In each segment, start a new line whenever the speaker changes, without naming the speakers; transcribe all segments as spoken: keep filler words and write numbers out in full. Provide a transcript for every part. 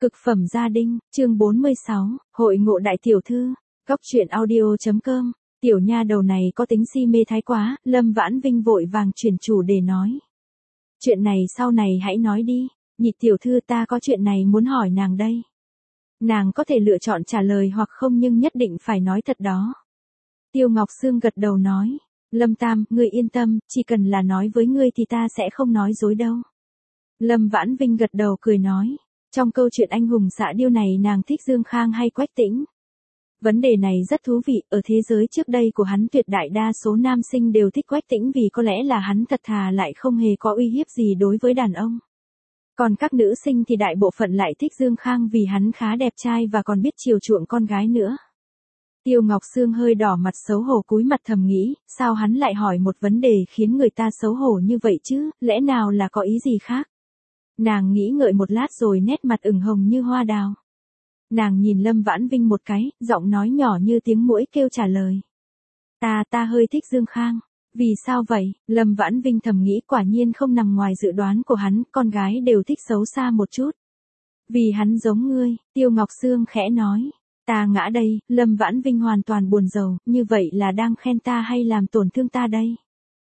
Cực phẩm gia đình, chương bốn mươi sáu, hội ngộ đại tiểu thư, góc truyện audio.com, tiểu nha đầu này có tính si mê thái quá, Lâm Vãn Vinh vội vàng chuyển chủ đề nói. Chuyện này sau này hãy nói đi, nhị tiểu thư ta có chuyện này muốn hỏi nàng đây. Nàng có thể lựa chọn trả lời hoặc không nhưng nhất định phải nói thật đó. Tiêu Ngọc Sương gật đầu nói, Lâm Tam, ngươi yên tâm, chỉ cần là nói với ngươi thì ta sẽ không nói dối đâu. Lâm Vãn Vinh gật đầu cười nói. Trong câu chuyện anh hùng xạ điêu này nàng thích Dương Khang hay Quách Tĩnh? Vấn đề này rất thú vị, ở thế giới trước đây của hắn tuyệt đại đa số nam sinh đều thích Quách Tĩnh vì có lẽ là hắn thật thà lại không hề có uy hiếp gì đối với đàn ông. Còn các nữ sinh thì đại bộ phận lại thích Dương Khang vì hắn khá đẹp trai và còn biết chiều chuộng con gái nữa. Tiêu Ngọc Sương hơi đỏ mặt xấu hổ cúi mặt thầm nghĩ, sao hắn lại hỏi một vấn đề khiến người ta xấu hổ như vậy chứ, lẽ nào là có ý gì khác? Nàng nghĩ ngợi một lát rồi nét mặt ửng hồng như hoa đào. Nàng nhìn Lâm Vãn Vinh một cái, giọng nói nhỏ như tiếng muỗi kêu trả lời. Ta, ta hơi thích Dương Khang. Vì sao vậy? Lâm Vãn Vinh thầm nghĩ quả nhiên không nằm ngoài dự đoán của hắn, con gái đều thích xấu xa một chút. Vì hắn giống ngươi, Tiêu Ngọc Sương khẽ nói. Ta ngã đây, Lâm Vãn Vinh hoàn toàn buồn rầu, như vậy là đang khen ta hay làm tổn thương ta đây?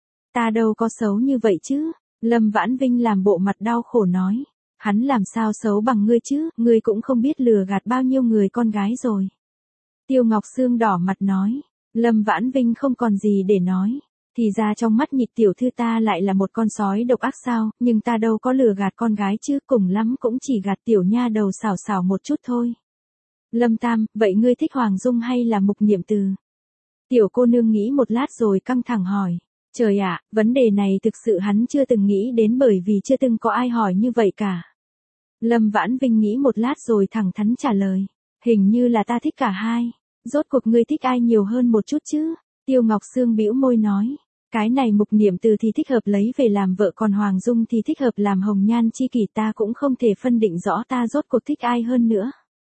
Ta đâu có xấu như vậy chứ? Lâm Vãn Vinh làm bộ mặt đau khổ nói, hắn làm sao xấu bằng ngươi chứ, ngươi cũng không biết lừa gạt bao nhiêu người con gái rồi. Tiêu Ngọc Sương đỏ mặt nói, Lâm Vãn Vinh không còn gì để nói, thì ra trong mắt nhị tiểu thư ta lại là một con sói độc ác sao, nhưng ta đâu có lừa gạt con gái chứ, cùng lắm cũng chỉ gạt tiểu nha đầu xảo xảo một chút thôi. Lâm Tam, vậy ngươi thích Hoàng Dung hay là Mục Niệm Từ? Tiểu cô nương nghĩ một lát rồi căng thẳng hỏi. Trời ạ, vấn đề này thực sự hắn chưa từng nghĩ đến bởi vì chưa từng có ai hỏi như vậy cả. Lâm Vãn Vinh nghĩ một lát rồi thẳng thắn trả lời. Hình như là ta thích cả hai. Rốt cuộc ngươi thích ai nhiều hơn một chút chứ? Tiêu Ngọc Sương bĩu môi nói. Cái này Mục Niệm Từ thì thích hợp lấy về làm vợ còn Hoàng Dung thì thích hợp làm hồng nhan chi kỷ, ta cũng không thể phân định rõ ta rốt cuộc thích ai hơn nữa.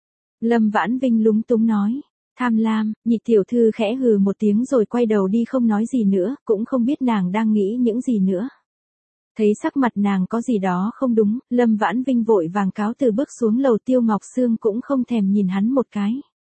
Lâm Vãn Vinh lúng túng nói. Tham lam, nhị tiểu thư khẽ hừ một tiếng rồi quay đầu đi không nói gì nữa, cũng không biết nàng đang nghĩ những gì nữa. Thấy sắc mặt nàng có gì đó không đúng, Lâm Vãn Vinh vội vàng cáo từ bước xuống lầu. Tiêu Ngọc Sương cũng không thèm nhìn hắn một cái.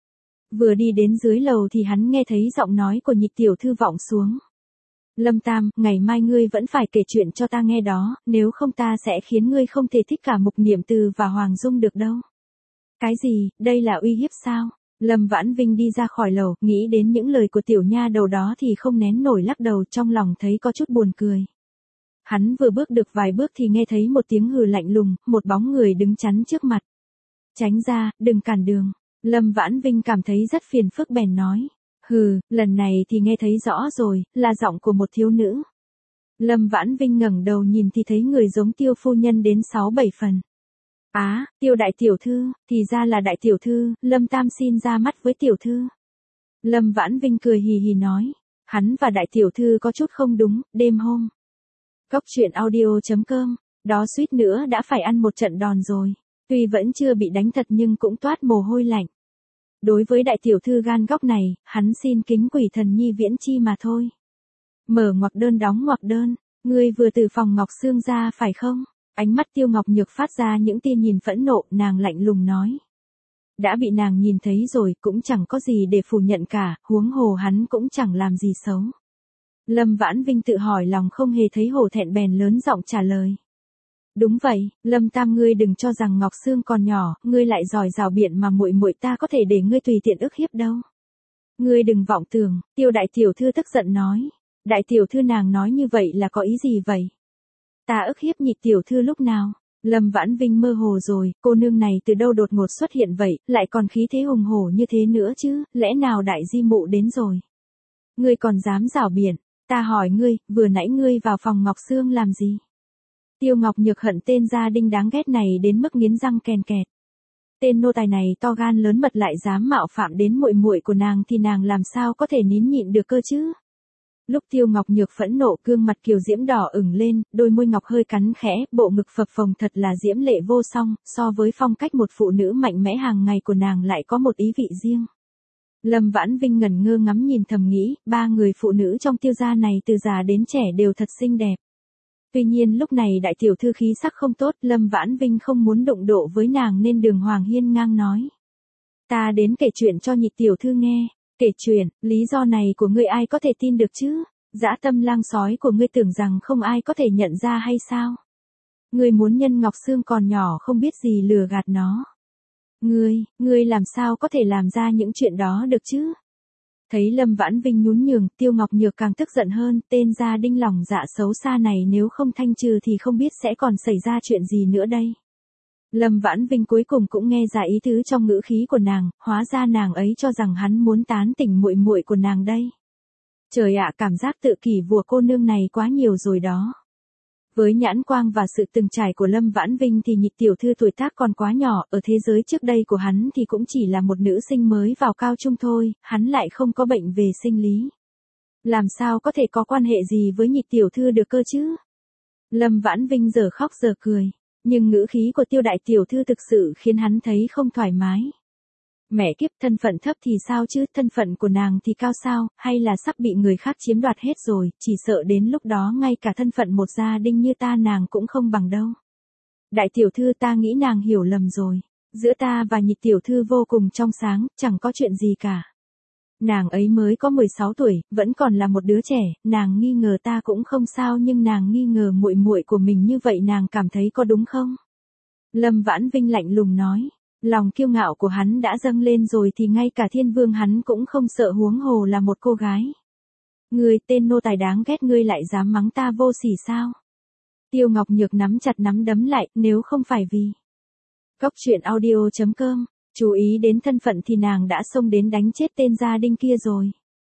Vừa đi đến dưới lầu thì hắn nghe thấy giọng nói của nhị tiểu thư vọng xuống. Lâm Tam, ngày mai ngươi vẫn phải kể chuyện cho ta nghe đó, nếu không ta sẽ khiến ngươi không thể thích cả Mục Niệm Từ và Hoàng Dung được đâu. Cái gì, đây là uy hiếp sao? Lâm Vãn Vinh đi ra khỏi lầu, nghĩ đến những lời của tiểu nha đầu đó thì không nén nổi lắc đầu, trong lòng thấy có chút buồn cười. Hắn vừa bước được vài bước thì nghe thấy một tiếng hừ lạnh lùng, một bóng người đứng chắn trước mặt. Tránh ra, đừng cản đường. Lâm Vãn Vinh cảm thấy rất phiền phức bèn nói. Hừ, lần này thì nghe thấy rõ rồi, là giọng của một thiếu nữ. Lâm Vãn Vinh ngẩng đầu nhìn thì thấy người giống Tiêu phu nhân đến sáu bảy phần. Á, à, Tiêu đại tiểu thư, thì ra là đại tiểu thư, Lâm Tam xin ra mắt với tiểu thư. Lâm Vãn Vinh cười hì hì nói, hắn và đại tiểu thư có chút không đúng, đêm hôm. Góc truyện audio.com, đó suýt nữa đã phải ăn một trận đòn rồi, tuy vẫn chưa bị đánh thật nhưng cũng toát mồ hôi lạnh. Đối với đại tiểu thư gan góc này, hắn xin kính quỷ thần nhi viễn chi mà thôi. Mở ngoặc đơn đóng ngoặc đơn, ngươi vừa từ phòng Ngọc Sương ra phải không? Ánh mắt Tiêu Ngọc Nhược phát ra những tia nhìn phẫn nộ, nàng lạnh lùng nói. Đã bị nàng nhìn thấy rồi, cũng chẳng có gì để phủ nhận cả, huống hồ hắn cũng chẳng làm gì xấu. Lâm Vãn Vinh tự hỏi lòng không hề thấy hổ thẹn bèn lớn giọng trả lời. Đúng vậy, Lâm Tam, ngươi đừng cho rằng Ngọc Sương còn nhỏ, ngươi lại giỏi rào biện mà muội muội ta có thể để ngươi tùy tiện ức hiếp đâu. Ngươi đừng vọng tưởng, Tiêu đại tiểu thư tức giận nói. Đại tiểu thư nàng nói như vậy là có ý gì vậy? Ta ức hiếp nhị tiểu thư lúc nào? Lâm Vãn Vinh mơ hồ rồi, cô nương này từ đâu đột ngột xuất hiện vậy, lại còn khí thế hùng hổ như thế nữa chứ, lẽ nào đại di mụ đến rồi? Ngươi còn dám rảo biện, ta hỏi ngươi, vừa nãy ngươi vào phòng Ngọc Sương làm gì? Tiêu Ngọc Nhược hận tên gia đình đáng ghét này đến mức nghiến răng kèn kẹt. Tên nô tài này to gan lớn mật lại dám mạo phạm đến muội muội của nàng thì nàng làm sao có thể nín nhịn được cơ chứ? Lúc Tiêu Ngọc Nhược phẫn nộ, gương mặt kiều diễm đỏ ửng lên, đôi môi ngọc hơi cắn khẽ, bộ ngực phập phồng thật là diễm lệ vô song, so với phong cách một phụ nữ mạnh mẽ hàng ngày của nàng lại có một ý vị riêng. Lâm Vãn Vinh ngẩn ngơ ngắm nhìn thầm nghĩ, ba người phụ nữ trong Tiêu gia này từ già đến trẻ đều thật xinh đẹp. Tuy nhiên lúc này đại tiểu thư khí sắc không tốt, Lâm Vãn Vinh không muốn đụng độ với nàng nên Đường Hoàng hiên ngang nói. Ta đến kể chuyện cho nhị tiểu thư nghe. Kể chuyện, lý do này của ngươi ai có thể tin được chứ? Dã tâm lang sói của ngươi tưởng rằng không ai có thể nhận ra hay sao? Ngươi muốn nhân Ngọc Sương còn nhỏ không biết gì lừa gạt nó. Ngươi, ngươi làm sao có thể làm ra những chuyện đó được chứ? Thấy Lâm Vãn Vinh nhún nhường, Tiêu Ngọc Nhược càng tức giận hơn, tên gia đinh lòng dạ xấu xa này nếu không thanh trừ thì không biết sẽ còn xảy ra chuyện gì nữa đây. Lâm Vãn Vinh cuối cùng cũng nghe ra ý tứ trong ngữ khí của nàng, hóa ra nàng ấy cho rằng hắn muốn tán tỉnh muội muội của nàng đây. Trời ạ, cảm giác tự kỷ vua cô nương này quá nhiều rồi đó. Với nhãn quang và sự từng trải của Lâm Vãn Vinh thì nhị tiểu thư tuổi tác còn quá nhỏ, ở thế giới trước đây của hắn thì cũng chỉ là một nữ sinh mới vào cao trung thôi, hắn lại không có bệnh về sinh lý. Làm sao có thể có quan hệ gì với nhị tiểu thư được cơ chứ? Lâm Vãn Vinh giờ khóc giờ cười, nhưng ngữ khí của Tiêu đại tiểu thư thực sự khiến hắn thấy không thoải mái. Mẹ kiếp, thân phận thấp thì sao chứ, thân phận của nàng thì cao sao, hay là sắp bị người khác chiếm đoạt hết rồi, chỉ sợ đến lúc đó ngay cả thân phận một gia đình như ta nàng cũng không bằng đâu. Đại tiểu thư, ta nghĩ nàng hiểu lầm rồi, giữa ta và nhị tiểu thư vô cùng trong sáng, chẳng có chuyện gì cả. Nàng ấy mới có mười sáu tuổi, vẫn còn là một đứa trẻ, nàng nghi ngờ ta cũng không sao nhưng nàng nghi ngờ muội muội của mình như vậy nàng cảm thấy có đúng không? Lâm Vãn Vinh lạnh lùng nói. Lòng kiêu ngạo của hắn đã dâng lên rồi thì ngay cả thiên vương hắn cũng không sợ huống hồ là một cô gái. Ngươi tên nô tài đáng ghét, ngươi lại dám mắng ta vô sỉ sao? Tiêu Ngọc Nhược nắm chặt nắm đấm lại, nếu không phải vì. Cốc truyện audio chấm com, chú ý đến thân phận thì nàng đã xông đến đánh chết tên gia đinh kia rồi.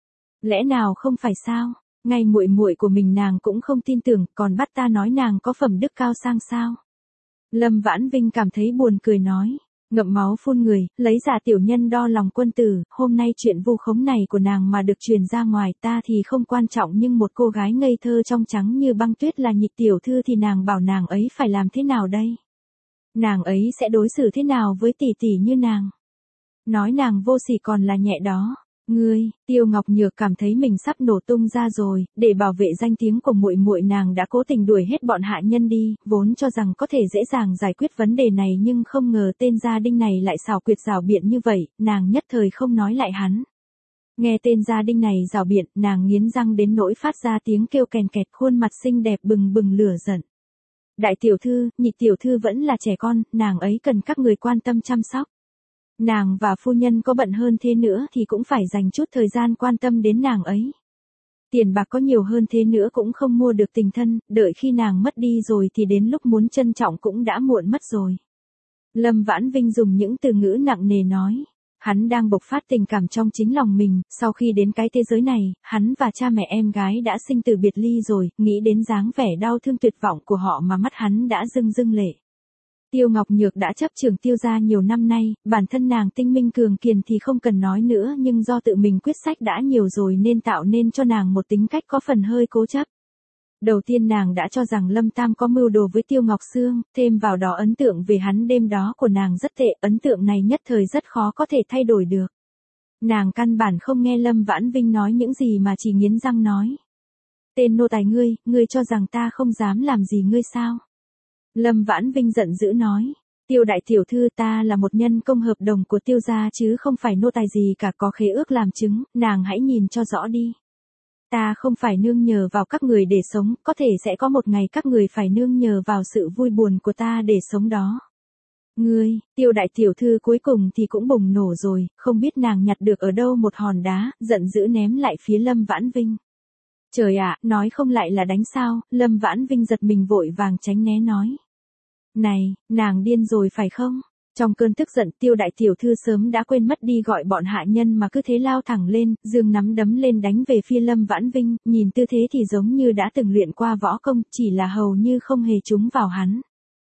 Lẽ nào không phải sao? Ngay muội muội của mình nàng cũng không tin tưởng, còn bắt ta nói nàng có phẩm đức cao sang sao? Lâm Vãn Vinh cảm thấy buồn cười nói. Ngậm máu phun người, lấy giả tiểu nhân đo lòng quân tử, hôm nay chuyện vu khống này của nàng mà được truyền ra ngoài ta thì không quan trọng nhưng một cô gái ngây thơ trong trắng như băng tuyết là nhị tiểu thư thì nàng bảo nàng ấy phải làm thế nào đây? Nàng ấy sẽ đối xử thế nào với tỷ tỷ như nàng? Nói nàng vô sỉ còn là nhẹ đó. Ngươi, Tiêu Ngọc Nhược cảm thấy mình sắp nổ tung ra rồi, để bảo vệ danh tiếng của muội muội nàng đã cố tình đuổi hết bọn hạ nhân đi, vốn cho rằng có thể dễ dàng giải quyết vấn đề này nhưng không ngờ tên gia đinh này lại xảo quyệt rảo biện như vậy, nàng nhất thời không nói lại hắn. Nghe tên gia đinh này rảo biện, nàng nghiến răng đến nỗi phát ra tiếng kêu kèn kẹt, khuôn mặt xinh đẹp bừng bừng lửa giận. Đại tiểu thư, nhị tiểu thư vẫn là trẻ con, nàng ấy cần các người quan tâm chăm sóc. Nàng và phu nhân có bận hơn thế nữa thì cũng phải dành chút thời gian quan tâm đến nàng ấy. Tiền bạc có nhiều hơn thế nữa cũng không mua được tình thân, đợi khi nàng mất đi rồi thì đến lúc muốn trân trọng cũng đã muộn mất rồi. Lâm Vãn Vinh dùng những từ ngữ nặng nề nói. Hắn đang bộc phát tình cảm trong chính lòng mình, sau khi đến cái thế giới này, hắn và cha mẹ em gái đã sinh từ biệt ly rồi, nghĩ đến dáng vẻ đau thương tuyệt vọng của họ mà mắt hắn đã rưng rưng lệ. Tiêu Ngọc Nhược đã chấp trường Tiêu gia nhiều năm nay, bản thân nàng tinh minh cường kiền thì không cần nói nữa nhưng do tự mình quyết sách đã nhiều rồi nên tạo nên cho nàng một tính cách có phần hơi cố chấp. Đầu tiên nàng đã cho rằng Lâm Tam có mưu đồ với Tiêu Ngọc Sương, thêm vào đó ấn tượng về hắn đêm đó của nàng rất tệ, ấn tượng này nhất thời rất khó có thể thay đổi được. Nàng căn bản không nghe Lâm Vãn Vinh nói những gì mà chỉ nghiến răng nói. Tên nô tài ngươi, ngươi cho rằng ta không dám làm gì ngươi sao? Lâm Vãn Vinh giận dữ nói. Tiêu đại tiểu thư, ta là một nhân công hợp đồng của Tiêu gia chứ không phải nô tài gì cả, có khế ước làm chứng, nàng hãy nhìn cho rõ đi. Ta không phải nương nhờ vào các người để sống, có thể sẽ có một ngày các người phải nương nhờ vào sự vui buồn của ta để sống đó. Ngươi, Tiêu đại tiểu thư cuối cùng thì cũng bùng nổ rồi, không biết nàng nhặt được ở đâu một hòn đá, giận dữ ném lại phía Lâm Vãn Vinh. Trời ạ, nói không lại là đánh sao? Lâm Vãn Vinh giật mình vội vàng tránh né nói. Này, nàng điên rồi phải không? Trong cơn tức giận Tiêu đại tiểu thư sớm đã quên mất đi gọi bọn hạ nhân mà cứ thế lao thẳng lên, giương nắm đấm lên đánh về phía Lâm Vãn Vinh, nhìn tư thế thì giống như đã từng luyện qua võ công, chỉ là hầu như không hề trúng vào hắn.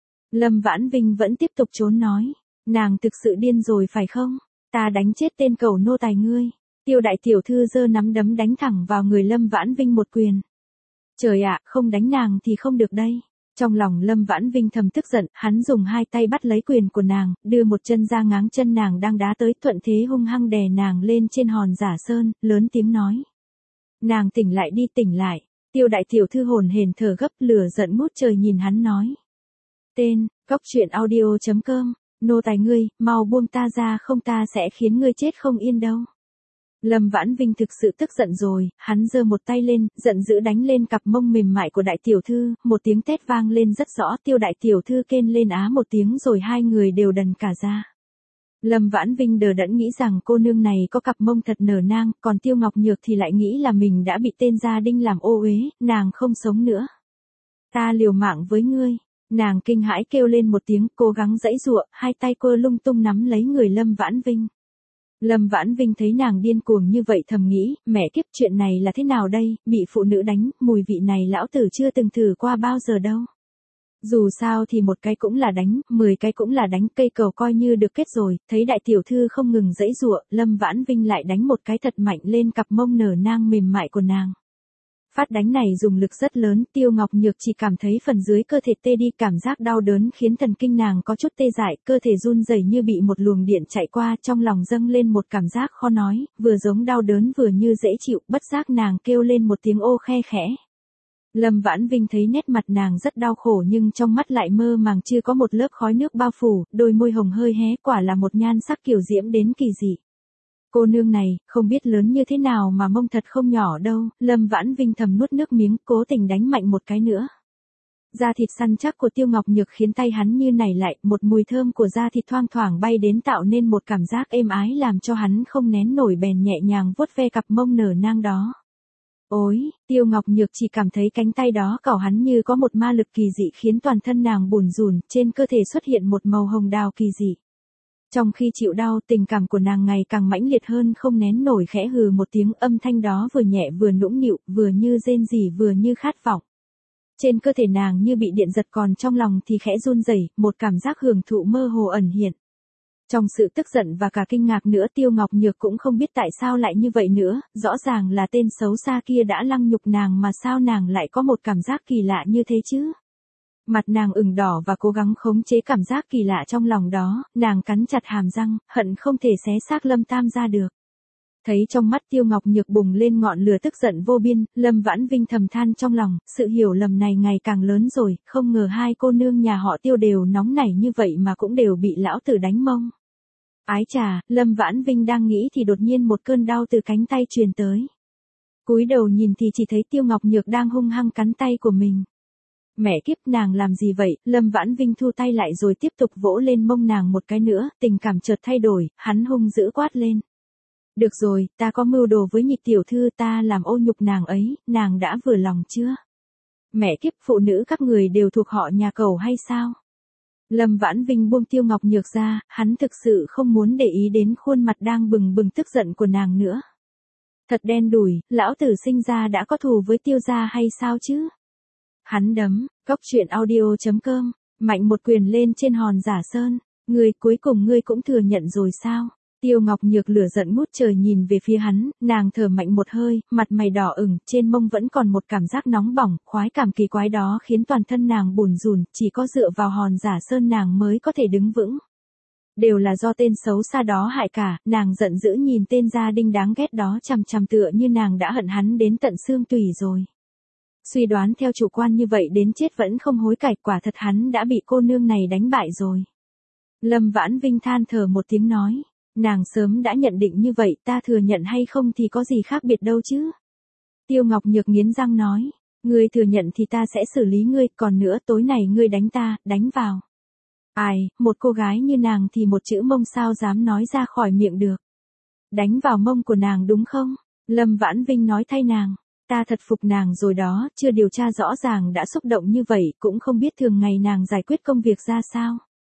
Lâm Vãn Vinh vẫn tiếp tục trốn nói, nàng thực sự điên rồi phải không? Ta đánh chết tên cẩu nô tài ngươi. Tiêu đại tiểu thư giơ nắm đấm đánh thẳng vào người Lâm Vãn Vinh một quyền. Trời ạ, không đánh nàng thì không được đây. Trong lòng Lâm Vãn Vinh thầm tức giận, hắn dùng hai tay bắt lấy quyền của nàng, đưa một chân ra ngáng chân nàng đang đá tới, thuận thế hung hăng đè nàng lên trên hòn giả sơn, lớn tiếng nói. Nàng tỉnh lại đi, tỉnh lại. Tiêu đại tiểu thư hồn hển thở gấp, lửa giận ngút trời nhìn hắn nói. Tên, Cóc truyện audio chấm com, nô tài ngươi, mau buông ta ra không ta sẽ khiến ngươi chết không yên đâu. Lâm Vãn Vinh thực sự tức giận rồi, hắn giơ một tay lên, giận dữ đánh lên cặp mông mềm mại của đại tiểu thư, một tiếng tét vang lên rất rõ, Tiêu đại tiểu thư kêu lên á một tiếng rồi hai người đều đần cả ra. Lâm Vãn Vinh đờ đẫn nghĩ rằng cô nương này có cặp mông thật nở nang, còn Tiêu Ngọc Nhược thì lại nghĩ là mình đã bị tên gia đinh làm ô uế, nàng không sống nữa. Ta liều mạng với ngươi. Nàng kinh hãi kêu lên một tiếng, cố gắng giãy giụa, hai tay cô lung tung nắm lấy người Lâm Vãn Vinh. Lâm Vãn Vinh thấy nàng điên cuồng như vậy thầm nghĩ, mẹ kiếp chuyện này là thế nào đây, bị phụ nữ đánh, mùi vị này lão tử chưa từng thử qua bao giờ đâu. Dù sao thì một cái cũng là đánh, mười cái cũng là đánh, cây cầu coi như được kết rồi, thấy đại tiểu thư không ngừng giãy giụa, Lâm Vãn Vinh lại đánh một cái thật mạnh lên cặp mông nở nang mềm mại của nàng. Phát đánh này dùng lực rất lớn, Tiêu Ngọc Nhược chỉ cảm thấy phần dưới cơ thể tê đi, cảm giác đau đớn khiến thần kinh nàng có chút tê dại, cơ thể run rẩy như bị một luồng điện chạy qua, trong lòng dâng lên một cảm giác khó nói, vừa giống đau đớn vừa như dễ chịu, bất giác nàng kêu lên một tiếng ô khe khẽ. Lâm Vãn Vinh thấy nét mặt nàng rất đau khổ nhưng trong mắt lại mơ màng chưa có một lớp khói nước bao phủ, đôi môi hồng hơi hé, quả là một nhan sắc kiều diễm đến kỳ dị. Cô nương này, không biết lớn như thế nào mà mông thật không nhỏ đâu, Lâm Vãn Vinh thầm nuốt nước miếng, cố tình đánh mạnh một cái nữa. Da thịt săn chắc của Tiêu Ngọc Nhược khiến tay hắn như nảy lại, một mùi thơm của da thịt thoang thoảng bay đến tạo nên một cảm giác êm ái làm cho hắn không nén nổi bèn nhẹ nhàng vuốt ve cặp mông nở nang đó. Ôi, Tiêu Ngọc Nhược chỉ cảm thấy cánh tay đó cào hắn như có một ma lực kỳ dị khiến toàn thân nàng bủn rủn, trên cơ thể xuất hiện một màu hồng đào kỳ dị. Trong khi chịu đau, tình cảm của nàng ngày càng mãnh liệt hơn, không nén nổi khẽ hừ một tiếng, âm thanh đó vừa nhẹ vừa nũng nịu, vừa như rên rỉ vừa như khát vọng. Trên cơ thể nàng như bị điện giật, còn trong lòng thì khẽ run rẩy, một cảm giác hưởng thụ mơ hồ ẩn hiện. Trong sự tức giận và cả kinh ngạc nữa, Tiêu Ngọc Nhược cũng không biết tại sao lại như vậy nữa, rõ ràng là tên xấu xa kia đã lăng nhục nàng mà sao nàng lại có một cảm giác kỳ lạ như thế chứ? Mặt nàng ửng đỏ và cố gắng khống chế cảm giác kỳ lạ trong lòng đó, nàng cắn chặt hàm răng, hận không thể xé xác Lâm Tam ra được. Thấy trong mắt Tiêu Ngọc Nhược bùng lên ngọn lửa tức giận vô biên, Lâm Vãn Vinh thầm than trong lòng, sự hiểu lầm này ngày càng lớn rồi, không ngờ hai cô nương nhà họ Tiêu đều nóng nảy như vậy mà cũng đều bị lão tử đánh mông. Ái chà, Lâm Vãn Vinh đang nghĩ thì đột nhiên một cơn đau từ cánh tay truyền tới. Cúi đầu nhìn thì chỉ thấy Tiêu Ngọc Nhược đang hung hăng cắn tay của mình. Mẹ kiếp, nàng làm gì vậy? Lâm Vãn Vinh thu tay lại rồi tiếp tục vỗ lên mông nàng một cái nữa, tình cảm chợt thay đổi, hắn hung dữ quát lên. Được rồi, ta có mưu đồ với Nhị tiểu thư, ta làm ô nhục nàng ấy, nàng đã vừa lòng chưa? Mẹ kiếp, phụ nữ các người đều thuộc họ nhà Cẩu hay sao? Lâm Vãn Vinh buông Tiêu Ngọc Nhược ra, hắn thực sự không muốn để ý đến khuôn mặt đang bừng bừng tức giận của nàng nữa. Thật đen đủi, lão tử sinh ra đã có thù với Tiêu gia hay sao chứ? Hắn đấm, Cóc truyện audio chấm com, mạnh một quyền lên trên hòn Giả Sơn, ngươi cuối cùng ngươi cũng thừa nhận rồi sao? Tiêu Ngọc Nhược lửa giận ngút trời nhìn về phía hắn, nàng thở mạnh một hơi, mặt mày đỏ ửng, trên mông vẫn còn một cảm giác nóng bỏng, khoái cảm kỳ quái đó khiến toàn thân nàng bủn rủn, chỉ có dựa vào hòn Giả Sơn nàng mới có thể đứng vững. Đều là do tên xấu xa đó hại cả, nàng giận dữ nhìn tên gia đinh đáng ghét đó chằm chằm tựa như nàng đã hận hắn đến tận xương tủy rồi. Suy đoán theo chủ quan như vậy đến chết vẫn không hối cải, quả thật hắn đã bị cô nương này đánh bại rồi. Lâm Vãn Vinh than thở một tiếng nói, nàng sớm đã nhận định như vậy, ta thừa nhận hay không thì có gì khác biệt đâu chứ. Tiêu Ngọc Nhược nghiến răng nói, ngươi thừa nhận thì ta sẽ xử lý ngươi, còn nữa tối này ngươi đánh ta, đánh vào. Ai, một cô gái như nàng thì một chữ mông sao dám nói ra khỏi miệng được. Đánh vào mông của nàng đúng không? Lâm Vãn Vinh nói thay nàng. Ta thật phục nàng rồi đó, chưa điều tra rõ ràng đã xúc động như vậy, cũng không biết thường ngày nàng giải quyết công việc ra sao.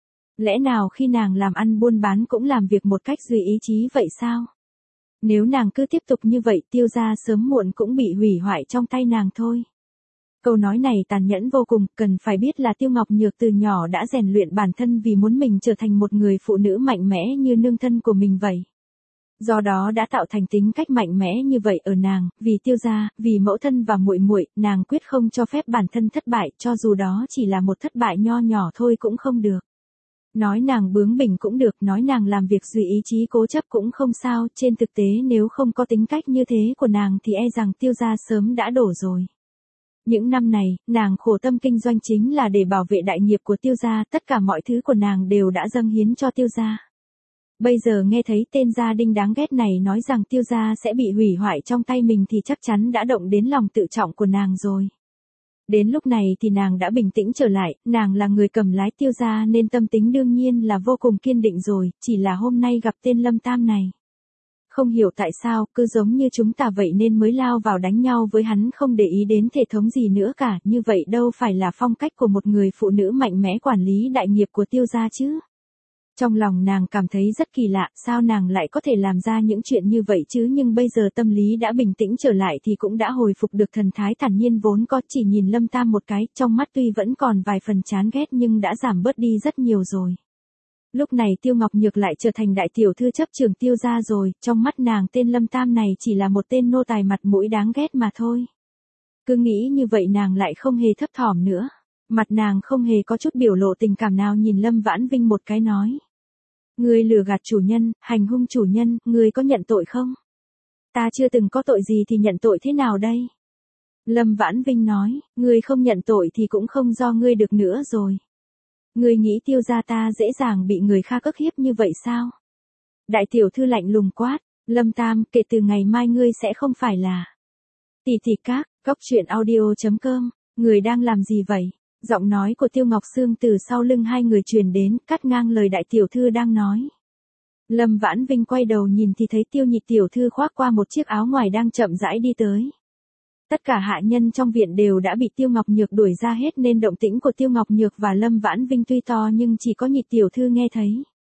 Lẽ nào khi nàng làm ăn buôn bán cũng làm việc một cách duy ý chí vậy sao? Nếu nàng cứ tiếp tục như vậy, Tiêu gia sớm muộn cũng bị hủy hoại trong tay nàng thôi. Câu nói này tàn nhẫn vô cùng, cần phải biết là Tiêu Ngọc Nhược từ nhỏ đã rèn luyện bản thân vì muốn mình trở thành một người phụ nữ mạnh mẽ như nương thân của mình vậy. Do đó đã tạo thành tính cách mạnh mẽ như vậy ở nàng, vì Tiêu gia, vì mẫu thân và muội muội, nàng quyết không cho phép bản thân thất bại, cho dù đó chỉ là một thất bại nho nhỏ thôi cũng không được. Nói nàng bướng bỉnh cũng được, nói nàng làm việc duy ý chí cố chấp cũng không sao, trên thực tế nếu không có tính cách như thế của nàng thì e rằng Tiêu gia sớm đã đổ rồi. Những năm này, nàng khổ tâm kinh doanh chính là để bảo vệ đại nghiệp của Tiêu gia, tất cả mọi thứ của nàng đều đã dâng hiến cho Tiêu gia. Bây giờ nghe thấy tên gia đình đáng ghét này nói rằng Tiêu gia sẽ bị hủy hoại trong tay mình thì chắc chắn đã động đến lòng tự trọng của nàng rồi. Đến lúc này thì nàng đã bình tĩnh trở lại, nàng là người cầm lái Tiêu gia nên tâm tính đương nhiên là vô cùng kiên định rồi, chỉ là hôm nay gặp tên Lâm Tam này. Không hiểu tại sao, cứ giống như chúng ta vậy nên mới lao vào đánh nhau với hắn, không để ý đến thể thống gì nữa cả, như vậy đâu phải là phong cách của một người phụ nữ mạnh mẽ quản lý đại nghiệp của Tiêu gia chứ. Trong lòng nàng cảm thấy rất kỳ lạ, sao nàng lại có thể làm ra những chuyện như vậy chứ, nhưng bây giờ tâm lý đã bình tĩnh trở lại thì cũng đã hồi phục được thần thái thản nhiên vốn có, chỉ nhìn Lâm Tam một cái, trong mắt tuy vẫn còn vài phần chán ghét nhưng đã giảm bớt đi rất nhiều rồi. Lúc này Tiêu Ngọc Nhược lại trở thành đại tiểu thư chấp trường Tiêu gia rồi, trong mắt nàng tên Lâm Tam này chỉ là một tên nô tài mặt mũi đáng ghét mà thôi. Cứ nghĩ như vậy nàng lại không hề thấp thỏm nữa. Mặt nàng không hề có chút biểu lộ tình cảm nào, nhìn Lâm Vãn Vinh một cái nói. Ngươi lừa gạt chủ nhân, hành hung chủ nhân, ngươi có nhận tội không? Ta chưa từng có tội gì thì nhận tội thế nào đây? Lâm Vãn Vinh nói, ngươi không nhận tội thì cũng không do ngươi được nữa rồi. Ngươi nghĩ Tiêu gia ta dễ dàng bị người khác ức hiếp như vậy sao? Đại tiểu thư lạnh lùng quát, Lâm Tam, kể từ ngày mai ngươi sẽ không phải là tỷ tỷ các, góc truyện audio chấm com, người đang làm gì vậy? Giọng nói của Tiêu Ngọc Sương từ sau lưng hai người truyền đến, cắt ngang lời đại tiểu thư đang nói. Lâm Vãn Vinh quay đầu nhìn thì thấy Tiêu Nhị tiểu thư khoác qua một chiếc áo ngoài đang chậm rãi đi tới. Tất cả hạ nhân trong viện đều đã bị Tiêu Ngọc Nhược đuổi ra hết nên động tĩnh của Tiêu Ngọc Nhược và Lâm Vãn Vinh tuy to nhưng chỉ có Nhị tiểu thư nghe thấy.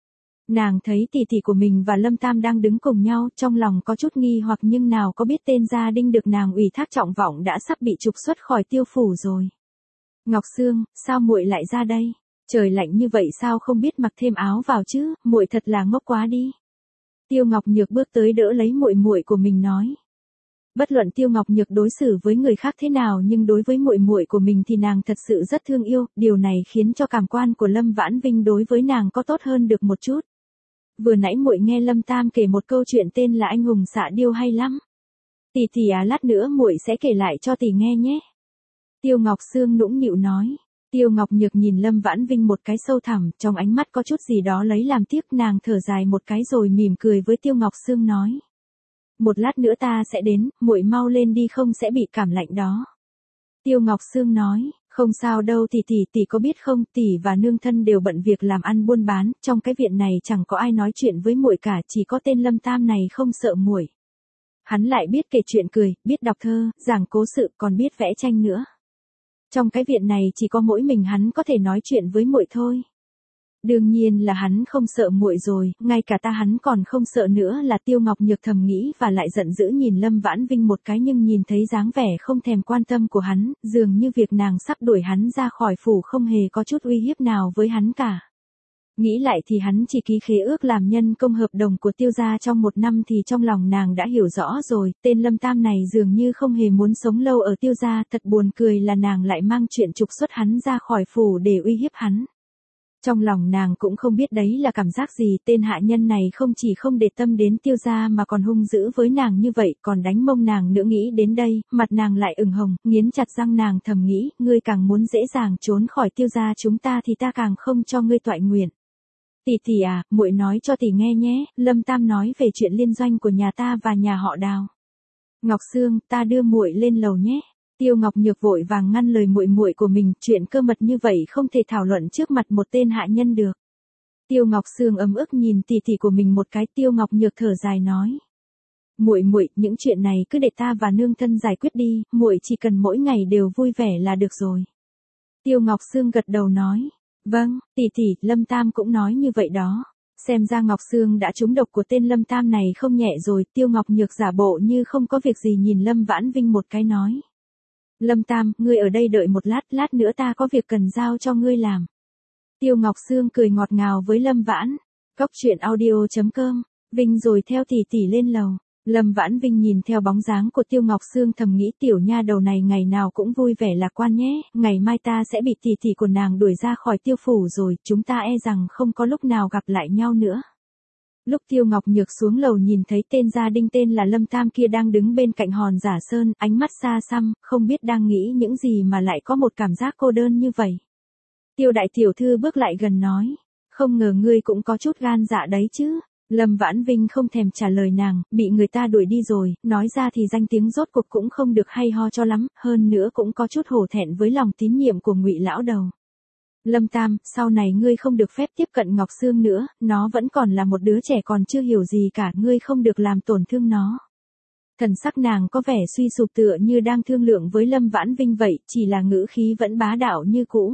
Nàng thấy tỷ tỷ của mình và Lâm Tam đang đứng cùng nhau, trong lòng có chút nghi hoặc nhưng nào có biết tên gia đình được nàng ủy thác trọng vọng đã sắp bị trục xuất khỏi Tiêu phủ rồi. Ngọc Sương, sao muội lại ra đây? Trời lạnh như vậy sao không biết mặc thêm áo vào chứ, muội thật là ngốc quá đi. Tiêu Ngọc Nhược bước tới đỡ lấy muội muội của mình nói. Bất luận Tiêu Ngọc Nhược đối xử với người khác thế nào nhưng đối với muội muội của mình thì nàng thật sự rất thương yêu, điều này khiến cho cảm quan của Lâm Vãn Vinh đối với nàng có tốt hơn được một chút. Vừa nãy muội nghe Lâm Tam kể một câu chuyện tên là Anh hùng xạ điêu hay lắm. Tỷ tỷ à, lát nữa muội sẽ kể lại cho tỷ nghe nhé. Tiêu Ngọc Sương nũng nịu nói. Tiêu Ngọc Nhược nhìn Lâm Vãn Vinh một cái sâu thẳm, trong ánh mắt có chút gì đó lấy làm tiếc, nàng thở dài một cái rồi mỉm cười với Tiêu Ngọc Sương nói. Một lát nữa ta sẽ đến, muội mau lên đi không sẽ bị cảm lạnh đó. Tiêu Ngọc Sương nói, không sao đâu tỷ tỷ, tỷ có biết không, tỷ và nương thân đều bận việc làm ăn buôn bán, trong cái viện này chẳng có ai nói chuyện với muội cả, chỉ có tên Lâm Tam này không sợ muội. Hắn lại biết kể chuyện cười, biết đọc thơ, giảng cố sự, còn biết vẽ tranh nữa. Trong cái viện này chỉ có mỗi mình hắn có thể nói chuyện với muội thôi. Đương nhiên là hắn không sợ muội rồi, ngay cả ta hắn còn không sợ nữa, là Tiêu Ngọc Nhược thầm nghĩ và lại giận dữ nhìn Lâm Vãn Vinh một cái, nhưng nhìn thấy dáng vẻ không thèm quan tâm của hắn, dường như việc nàng sắp đuổi hắn ra khỏi phủ không hề có chút uy hiếp nào với hắn cả. Nghĩ lại thì hắn chỉ ký khế ước làm nhân công hợp đồng của Tiêu gia trong một năm thì trong lòng nàng đã hiểu rõ rồi, tên Lâm Tam này dường như không hề muốn sống lâu ở Tiêu gia, thật buồn cười là nàng lại mang chuyện trục xuất hắn ra khỏi phủ để uy hiếp hắn. Trong lòng nàng cũng không biết đấy là cảm giác gì, tên hạ nhân này không chỉ không để tâm đến Tiêu gia mà còn hung dữ với nàng như vậy, còn đánh mông nàng nữa. Nghĩ đến đây, mặt nàng lại ửng hồng, nghiến chặt răng nàng thầm nghĩ, ngươi càng muốn dễ dàng trốn khỏi Tiêu gia chúng ta thì ta càng không cho ngươi toại nguyện. Tỷ tỷ à, muội nói cho tỷ nghe nhé, Lâm Tam nói về chuyện liên doanh của nhà ta và nhà họ Đào. Ngọc Sương, ta đưa muội lên lầu nhé. Tiêu Ngọc Nhược vội vàng ngăn lời muội muội của mình, chuyện cơ mật như vậy không thể thảo luận trước mặt một tên hạ nhân được. Tiêu Ngọc Sương ấm ức nhìn tỷ tỷ của mình một cái, Tiêu Ngọc Nhược thở dài nói: "Muội muội, những chuyện này cứ để ta và nương thân giải quyết đi, muội chỉ cần mỗi ngày đều vui vẻ là được rồi." Tiêu Ngọc Sương gật đầu nói: "Vâng, tỷ tỷ." Lâm Tam cũng nói như vậy đó. Xem ra Ngọc Sương đã trúng độc của tên Lâm Tam này không nhẹ rồi. Tiêu Ngọc Nhược giả bộ như không có việc gì nhìn Lâm Vãn Vinh một cái nói: "Lâm Tam, ngươi ở đây đợi một lát, lát nữa ta có việc cần giao cho ngươi làm." Tiêu Ngọc Sương cười ngọt ngào với Lâm Vãn. Góc truyện audio chấm com, Vinh rồi theo tỷ tỷ lên lầu. Lâm Vãn Vinh nhìn theo bóng dáng của Tiêu Ngọc Sương thầm nghĩ, tiểu nha đầu này ngày nào cũng vui vẻ lạc quan nhé, ngày mai ta sẽ bị tỷ tỷ của nàng đuổi ra khỏi Tiêu phủ rồi, chúng ta e rằng không có lúc nào gặp lại nhau nữa. Lúc Tiêu Ngọc Nhược xuống lầu nhìn thấy tên gia đinh tên là Lâm Tam kia đang đứng bên cạnh hòn giả sơn, ánh mắt xa xăm, không biết đang nghĩ những gì mà lại có một cảm giác cô đơn như vậy. Tiêu đại tiểu thư bước lại gần nói, không ngờ ngươi cũng có chút gan dạ đấy chứ. Lâm Vãn Vinh không thèm trả lời nàng, bị người ta đuổi đi rồi, nói ra thì danh tiếng rốt cuộc cũng không được hay ho cho lắm, hơn nữa cũng có chút hổ thẹn với lòng tín nhiệm của Ngụy lão đầu. Lâm Tam, sau này ngươi không được phép tiếp cận Ngọc Sương nữa, nó vẫn còn là một đứa trẻ còn chưa hiểu gì cả, ngươi không được làm tổn thương nó. Thần sắc nàng có vẻ suy sụp tựa như đang thương lượng với Lâm Vãn Vinh vậy, chỉ là ngữ khí vẫn bá đạo như cũ.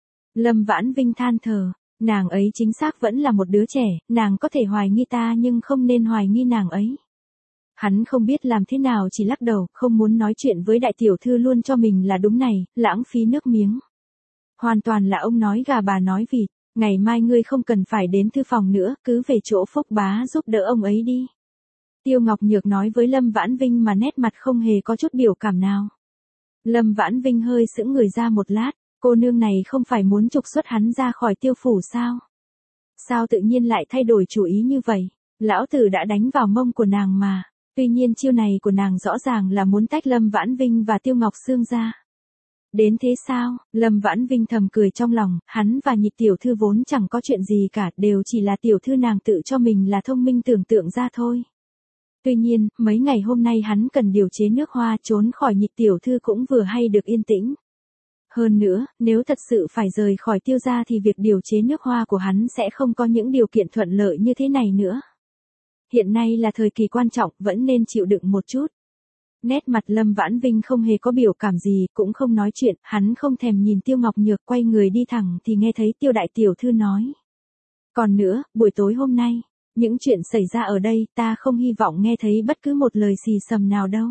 Lâm Vãn Vinh than thở, nàng ấy chính xác vẫn là một đứa trẻ, nàng có thể hoài nghi ta nhưng không nên hoài nghi nàng ấy. Hắn không biết làm thế nào chỉ lắc đầu, không muốn nói chuyện với đại tiểu thư luôn cho mình là đúng này, lãng phí nước miếng. Hoàn toàn là ông nói gà bà nói vịt, ngày mai ngươi không cần phải đến thư phòng nữa, cứ về chỗ Phúc bá giúp đỡ ông ấy đi. Tiêu Ngọc Nhược nói với Lâm Vãn Vinh mà nét mặt không hề có chút biểu cảm nào. Lâm Vãn Vinh hơi sững người ra một lát, cô nương này không phải muốn trục xuất hắn ra khỏi tiêu phủ sao? Sao tự nhiên lại thay đổi chủ ý như vậy? Lão tử đã đánh vào mông của nàng mà. Tuy nhiên chiêu này của nàng rõ ràng là muốn tách Lâm Vãn Vinh và Tiêu Ngọc Sương ra. Đến thế sao? Lâm Vãn Vinh thầm cười trong lòng, hắn và Nhị tiểu thư vốn chẳng có chuyện gì cả, đều chỉ là tiểu thư nàng tự cho mình là thông minh tưởng tượng ra thôi. Tuy nhiên, mấy ngày hôm nay hắn cần điều chế nước hoa trốn khỏi Nhị tiểu thư cũng vừa hay được yên tĩnh. Hơn nữa, nếu thật sự phải rời khỏi Tiêu gia thì việc điều chế nước hoa của hắn sẽ không có những điều kiện thuận lợi như thế này nữa. Hiện nay là thời kỳ quan trọng, vẫn nên chịu đựng một chút. Nét mặt Lâm Vãn Vinh không hề có biểu cảm gì, cũng không nói chuyện, hắn không thèm nhìn Tiêu Ngọc Nhược, quay người đi thẳng thì nghe thấy Tiêu đại tiểu thư nói. Còn nữa, buổi tối hôm nay, những chuyện xảy ra ở đây, ta không hy vọng nghe thấy bất cứ một lời xì xầm nào đâu.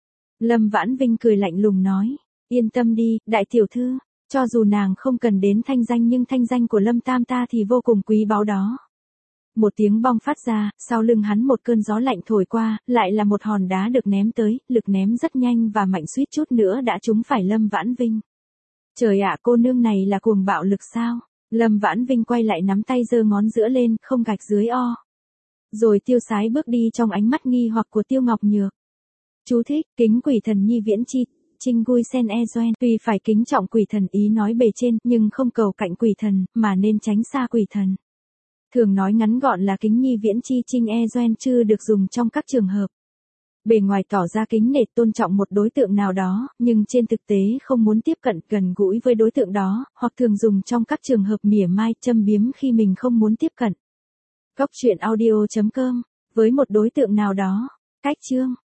Lâm Vãn Vinh cười lạnh lùng nói, yên tâm đi, đại tiểu thư, cho dù nàng không cần đến thanh danh nhưng thanh danh của Lâm Tam ta thì vô cùng quý báu đó. Một tiếng bong phát ra, sau lưng hắn một cơn gió lạnh thổi qua, lại là một hòn đá được ném tới, lực ném rất nhanh và mạnh suýt chút nữa đã trúng phải Lâm Vãn Vinh. Trời ạ, cô nương này là cuồng bạo lực sao? Lâm Vãn Vinh quay lại nắm tay giơ ngón giữa lên, không gạch dưới o. Rồi tiêu sái bước đi trong ánh mắt nghi hoặc của Tiêu Ngọc Nhược. Chú thích, kính quỷ thần nhi viễn chi, trinh gui sen e doen. Tuy phải kính trọng quỷ thần ý nói bề trên, nhưng không cầu cạnh quỷ thần, mà nên tránh xa quỷ thần. Thường nói ngắn gọn là kính nhi viễn chi trinh e doen chưa được dùng trong các trường hợp. Bề ngoài tỏ ra kính nể tôn trọng một đối tượng nào đó, nhưng trên thực tế không muốn tiếp cận gần gũi với đối tượng đó, hoặc thường dùng trong các trường hợp mỉa mai châm biếm khi mình không muốn tiếp cận. Góc truyện audio chấm com, với một đối tượng nào đó. Cách chương